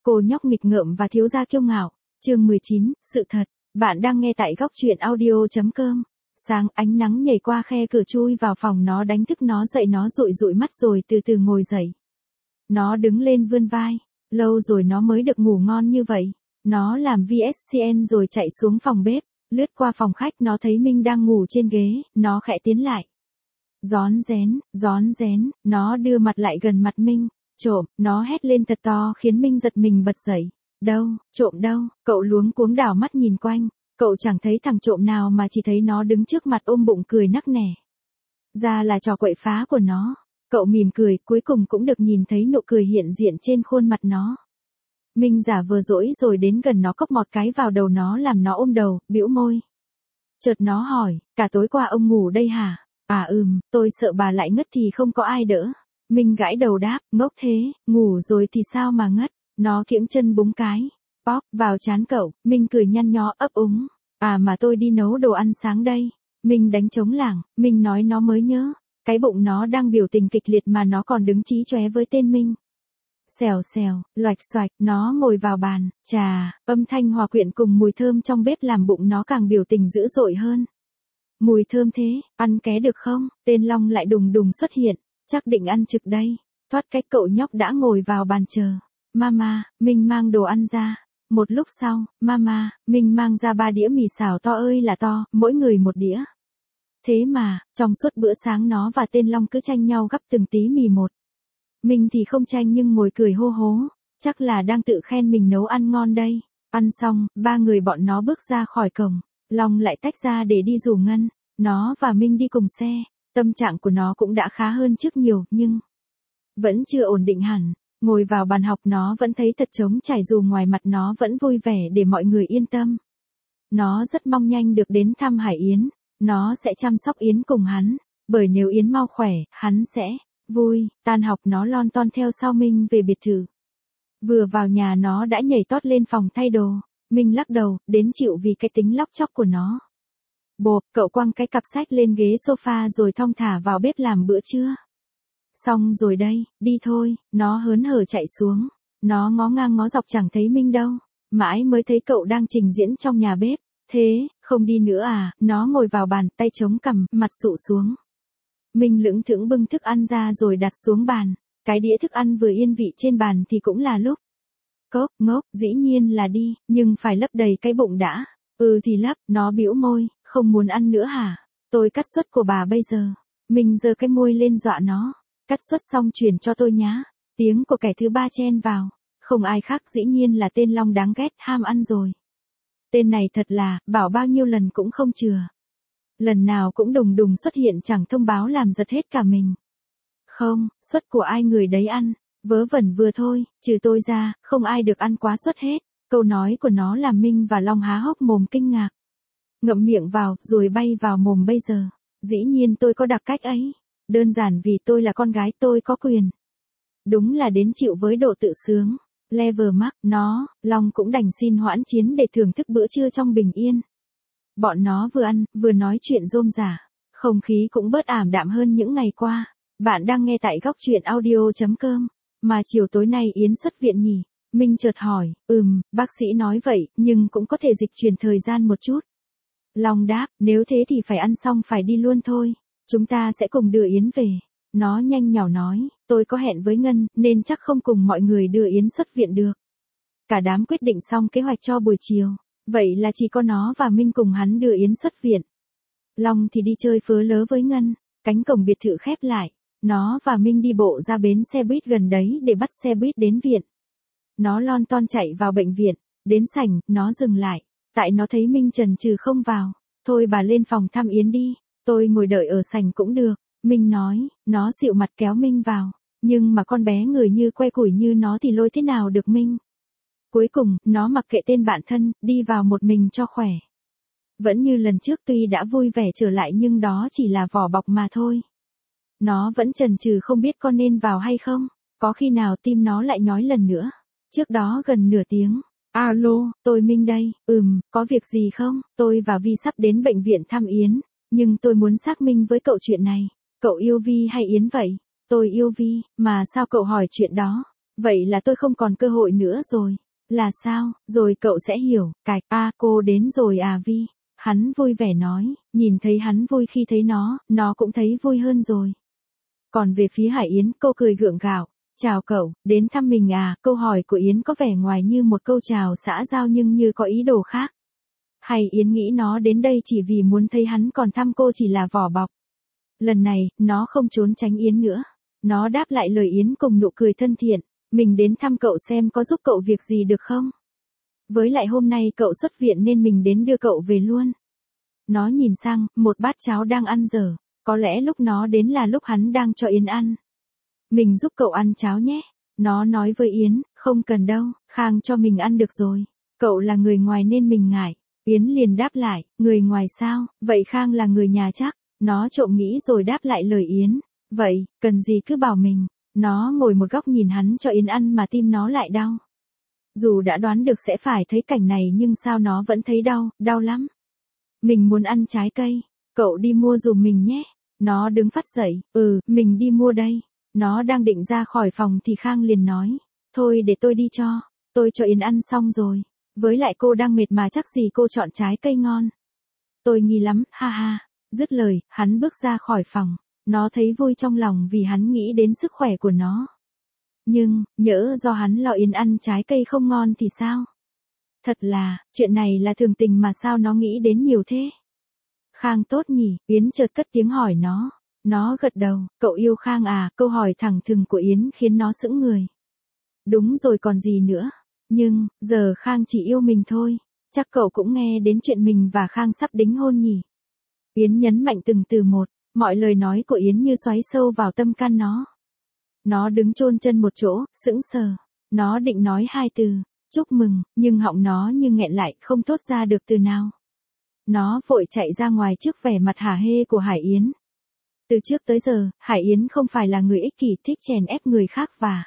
Cô nhóc nghịch ngợm và thiếu gia kiêu ngạo. Chương 19, sự thật. Bạn đang nghe tại góc truyện audio.com. Sáng ánh nắng nhảy qua khe cửa chui vào phòng nó đánh thức nó dậy, nó dụi dụi mắt rồi từ từ ngồi dậy. Nó đứng lên vươn vai. Lâu rồi nó mới được ngủ ngon như vậy. Nó làm VSCN rồi chạy xuống phòng bếp. Lướt qua phòng khách nó thấy Minh đang ngủ trên ghế, nó khẽ tiến lại. Rón rén, nó đưa mặt lại gần mặt Minh. Trộm, nó hét lên thật to khiến Minh giật mình bật dậy. Đâu, trộm đâu, cậu luống cuống đảo mắt nhìn quanh. Cậu chẳng thấy thằng trộm nào mà chỉ thấy nó đứng trước mặt ôm bụng cười nắc nẻ. Ra là trò quậy phá của nó. Cậu mỉm cười, cuối cùng cũng được nhìn thấy nụ cười hiện diện trên khuôn mặt nó. Minh giả vờ dỗi rồi đến gần nó cốc một cái vào đầu nó làm nó ôm đầu, bĩu môi. Chợt nó hỏi, cả tối qua ông ngủ đây hả? Tôi sợ bà lại ngất thì không có ai đỡ. Minh gãi đầu đáp, ngốc thế, ngủ rồi thì sao mà ngất. Nó kiễng chân búng cái. Bóp, vào trán cậu, Minh cười nhăn nhó ấp úng. Mà tôi đi nấu đồ ăn sáng đây. Minh đánh trống lảng, Minh nói nó mới nhớ. Cái bụng nó đang biểu tình kịch liệt mà nó còn đứng chí chóe với tên Minh. Xèo xèo, loạch xoạch, nó ngồi vào bàn, chà, âm thanh hòa quyện cùng mùi thơm trong bếp làm bụng nó càng biểu tình dữ dội hơn. Mùi thơm thế, ăn ké được không? Tên Long lại đùng đùng xuất hiện, chắc định ăn trực đây. Thoát cách cậu nhóc đã ngồi vào bàn chờ. Mama, Minh mang đồ ăn ra. Một lúc sau, Mama, Minh mang ra 3 đĩa mì xào to ơi là to, mỗi người một đĩa. Thế mà, trong suốt bữa sáng nó và tên Long cứ tranh nhau gắp từng tí mì một. Minh thì không tranh nhưng ngồi cười hô hố, chắc là đang tự khen mình nấu ăn ngon đây. Ăn xong, 3 người bọn nó bước ra khỏi cổng. Long lại tách ra để đi rủ Ngân. Nó và Minh đi cùng xe. Tâm trạng của nó cũng đã khá hơn trước nhiều, nhưng vẫn chưa ổn định hẳn. Ngồi vào bàn học nó vẫn thấy thật trống trải dù ngoài mặt nó vẫn vui vẻ để mọi người yên tâm. Nó rất mong nhanh được đến thăm Hải Yến. Nó sẽ chăm sóc Yến cùng hắn. Bởi nếu Yến mau khỏe, hắn sẽ vui. Tan học nó lon ton theo sau Minh về biệt thự. Vừa vào nhà nó đã nhảy tót lên phòng thay đồ. Minh lắc đầu, đến chịu vì cái tính lóc chóc của nó. Bộp, cậu quăng cái cặp sách lên ghế sofa rồi thong thả vào bếp làm bữa trưa. Xong rồi đây, đi thôi, nó hớn hở chạy xuống. Nó ngó ngang ngó dọc chẳng thấy Minh đâu. Mãi mới thấy cậu đang trình diễn trong nhà bếp. Thế, không đi nữa à? Nó ngồi vào bàn, tay chống cằm, mặt sụ xuống. Minh lững thững bưng thức ăn ra rồi đặt xuống bàn. Cái đĩa thức ăn vừa yên vị trên bàn thì cũng là lúc. Cốc, ngốc, dĩ nhiên là đi, nhưng phải lấp đầy cái bụng đã. Thì lấp, nó bĩu môi, không muốn ăn nữa hả? Tôi cắt suất của bà bây giờ. Minh giơ cái môi lên dọa nó. Cắt suất xong chuyển cho tôi nhá. Tiếng của kẻ thứ ba chen vào. Không ai khác dĩ nhiên là tên Long đáng ghét, ham ăn rồi. Tên này thật là, bảo bao nhiêu lần cũng không chừa. Lần nào cũng đùng đùng xuất hiện chẳng thông báo làm giật hết cả mình. Không, suất của ai người đấy ăn. Vớ vẩn vừa thôi, trừ tôi ra, không ai được ăn quá suất hết. Câu nói của nó làm Minh và Long há hốc mồm kinh ngạc. Ngậm miệng vào, rồi bay vào mồm bây giờ. Dĩ nhiên tôi có đặc cách ấy. Đơn giản vì tôi là con gái tôi có quyền. Đúng là đến chịu với độ tự sướng. Level max, nó, Long cũng đành xin hoãn chiến để thưởng thức bữa trưa trong bình yên. Bọn nó vừa ăn, vừa nói chuyện rôm rả. Không khí cũng bớt ảm đạm hơn những ngày qua. Bạn đang nghe tại góc truyện audio.com. Mà chiều tối nay Yến xuất viện nhỉ? Minh chợt hỏi, bác sĩ nói vậy, nhưng cũng có thể dịch chuyển thời gian một chút. Long đáp, nếu thế thì phải ăn xong phải đi luôn thôi. Chúng ta sẽ cùng đưa Yến về. Nó nhanh nhảu nói, tôi có hẹn với Ngân, nên chắc không cùng mọi người đưa Yến xuất viện được. Cả đám quyết định xong kế hoạch cho buổi chiều. Vậy là chỉ có nó và Minh cùng hắn đưa Yến xuất viện. Long thì đi chơi phớ lớ với Ngân. Cánh cổng biệt thự khép lại. Nó và Minh đi bộ ra bến xe buýt gần đấy để bắt xe buýt đến viện. Nó lon ton chạy vào bệnh viện. Đến sảnh, nó dừng lại. Tại nó thấy Minh chần chừ không vào. Thôi bà lên phòng thăm Yến đi. Tôi ngồi đợi ở sảnh cũng được. Minh nói, nó xịu mặt kéo Minh vào. Nhưng mà con bé người như que củi như nó thì lôi thế nào được Minh. Cuối cùng, nó mặc kệ tên bạn thân, đi vào một mình cho khỏe. Vẫn như lần trước tuy đã vui vẻ trở lại nhưng đó chỉ là vỏ bọc mà thôi. Nó vẫn chần chừ không biết có nên vào hay không. Có khi nào tim nó lại nhói lần nữa. Trước đó gần nửa tiếng. Alo, tôi Minh đây. Có việc gì không? Tôi và Vi sắp đến bệnh viện thăm Yến. Nhưng tôi muốn xác minh với cậu chuyện này. Cậu yêu Vi hay Yến vậy? Tôi yêu Vi, mà sao cậu hỏi chuyện đó? Vậy là tôi không còn cơ hội nữa rồi. Là sao, rồi cậu sẽ hiểu, cạch, cô đến rồi à Vi. Hắn vui vẻ nói, nhìn thấy hắn vui khi thấy nó cũng thấy vui hơn rồi. Còn về phía Hải Yến, cô cười gượng gạo. Chào cậu, đến thăm mình à, câu hỏi của Yến có vẻ ngoài như một câu chào xã giao nhưng như có ý đồ khác. Hay Yến nghĩ nó đến đây chỉ vì muốn thấy hắn còn thăm cô chỉ là vỏ bọc. Lần này, nó không trốn tránh Yến nữa. Nó đáp lại lời Yến cùng nụ cười thân thiện. Mình đến thăm cậu xem có giúp cậu việc gì được không? Với lại hôm nay cậu xuất viện nên mình đến đưa cậu về luôn. Nó nhìn sang, một bát cháo đang ăn dở. Có lẽ lúc nó đến là lúc hắn đang cho Yến ăn. Mình giúp cậu ăn cháo nhé. Nó nói với Yến, không cần đâu, Khang cho mình ăn được rồi. Cậu là người ngoài nên mình ngại. Yến liền đáp lại, người ngoài sao, vậy Khang là người nhà chắc. Nó trộm nghĩ rồi đáp lại lời Yến. Vậy, cần gì cứ bảo mình. Nó ngồi một góc nhìn hắn cho Yến ăn mà tim nó lại đau. Dù đã đoán được sẽ phải thấy cảnh này nhưng sao nó vẫn thấy đau, đau lắm. Mình muốn ăn trái cây, cậu đi mua giùm mình nhé. Nó đứng phắt dậy, mình đi mua đây. Nó đang định ra khỏi phòng thì Khang liền nói, thôi để tôi đi cho, tôi cho Yến ăn xong rồi. Với lại cô đang mệt mà chắc gì cô chọn trái cây ngon. Tôi nghi lắm, ha ha. Dứt lời, hắn bước ra khỏi phòng. Nó thấy vui trong lòng vì hắn nghĩ đến sức khỏe của nó. Nhưng, nhỡ do hắn lo Yến ăn trái cây không ngon thì sao? Thật là, chuyện này là thường tình mà sao nó nghĩ đến nhiều thế? Khang tốt nhỉ, Yến chợt cất tiếng hỏi nó. Nó gật đầu, cậu yêu Khang à, câu hỏi thẳng thừng của Yến khiến nó sững người. Đúng rồi còn gì nữa. Nhưng, giờ Khang chỉ yêu mình thôi. Chắc cậu cũng nghe đến chuyện mình và Khang sắp đính hôn nhỉ? Yến nhấn mạnh từng từ một, mọi lời nói của Yến như xoáy sâu vào tâm can nó. Nó đứng chôn chân một chỗ, sững sờ. Nó định nói hai từ, chúc mừng, nhưng họng nó như nghẹn lại, không thốt ra được từ nào. Nó vội chạy ra ngoài trước vẻ mặt hả hê của Hải Yến. Từ trước tới giờ, Hải Yến không phải là người ích kỷ thích chèn ép người khác và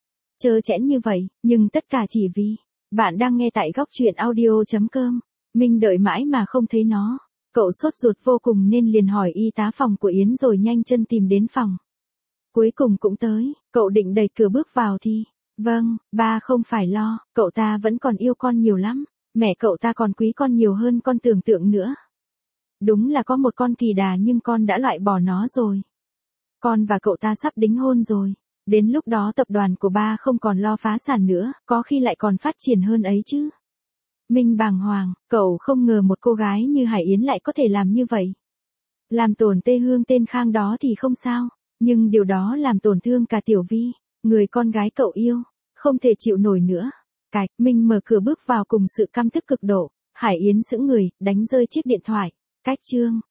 trơ trẽn như vậy, nhưng tất cả chỉ vì bạn đang nghe tại góc truyện audio.com. Mình đợi mãi mà không thấy nó. Cậu sốt ruột vô cùng nên liền hỏi y tá phòng của Yến rồi nhanh chân tìm đến phòng. Cuối cùng cũng tới, cậu định đẩy cửa bước vào thì, vâng, ba không phải lo, cậu ta vẫn còn yêu con nhiều lắm, mẹ cậu ta còn quý con nhiều hơn con tưởng tượng nữa. Đúng là có một con kỳ đà nhưng con đã loại bỏ nó rồi. Con và cậu ta sắp đính hôn rồi, đến lúc đó tập đoàn của ba không còn lo phá sản nữa, có khi lại còn phát triển hơn ấy chứ. Minh bàng hoàng, cậu không ngờ một cô gái như Hải Yến lại có thể làm như vậy. Làm tổn Tê Hương tên Khang đó thì không sao, nhưng điều đó làm tổn thương cả Tiểu Vi, người con gái cậu yêu, không thể chịu nổi nữa. Cạch, Minh mở cửa bước vào cùng sự căm tức cực độ, Hải Yến sững người, đánh rơi chiếc điện thoại. Cách chương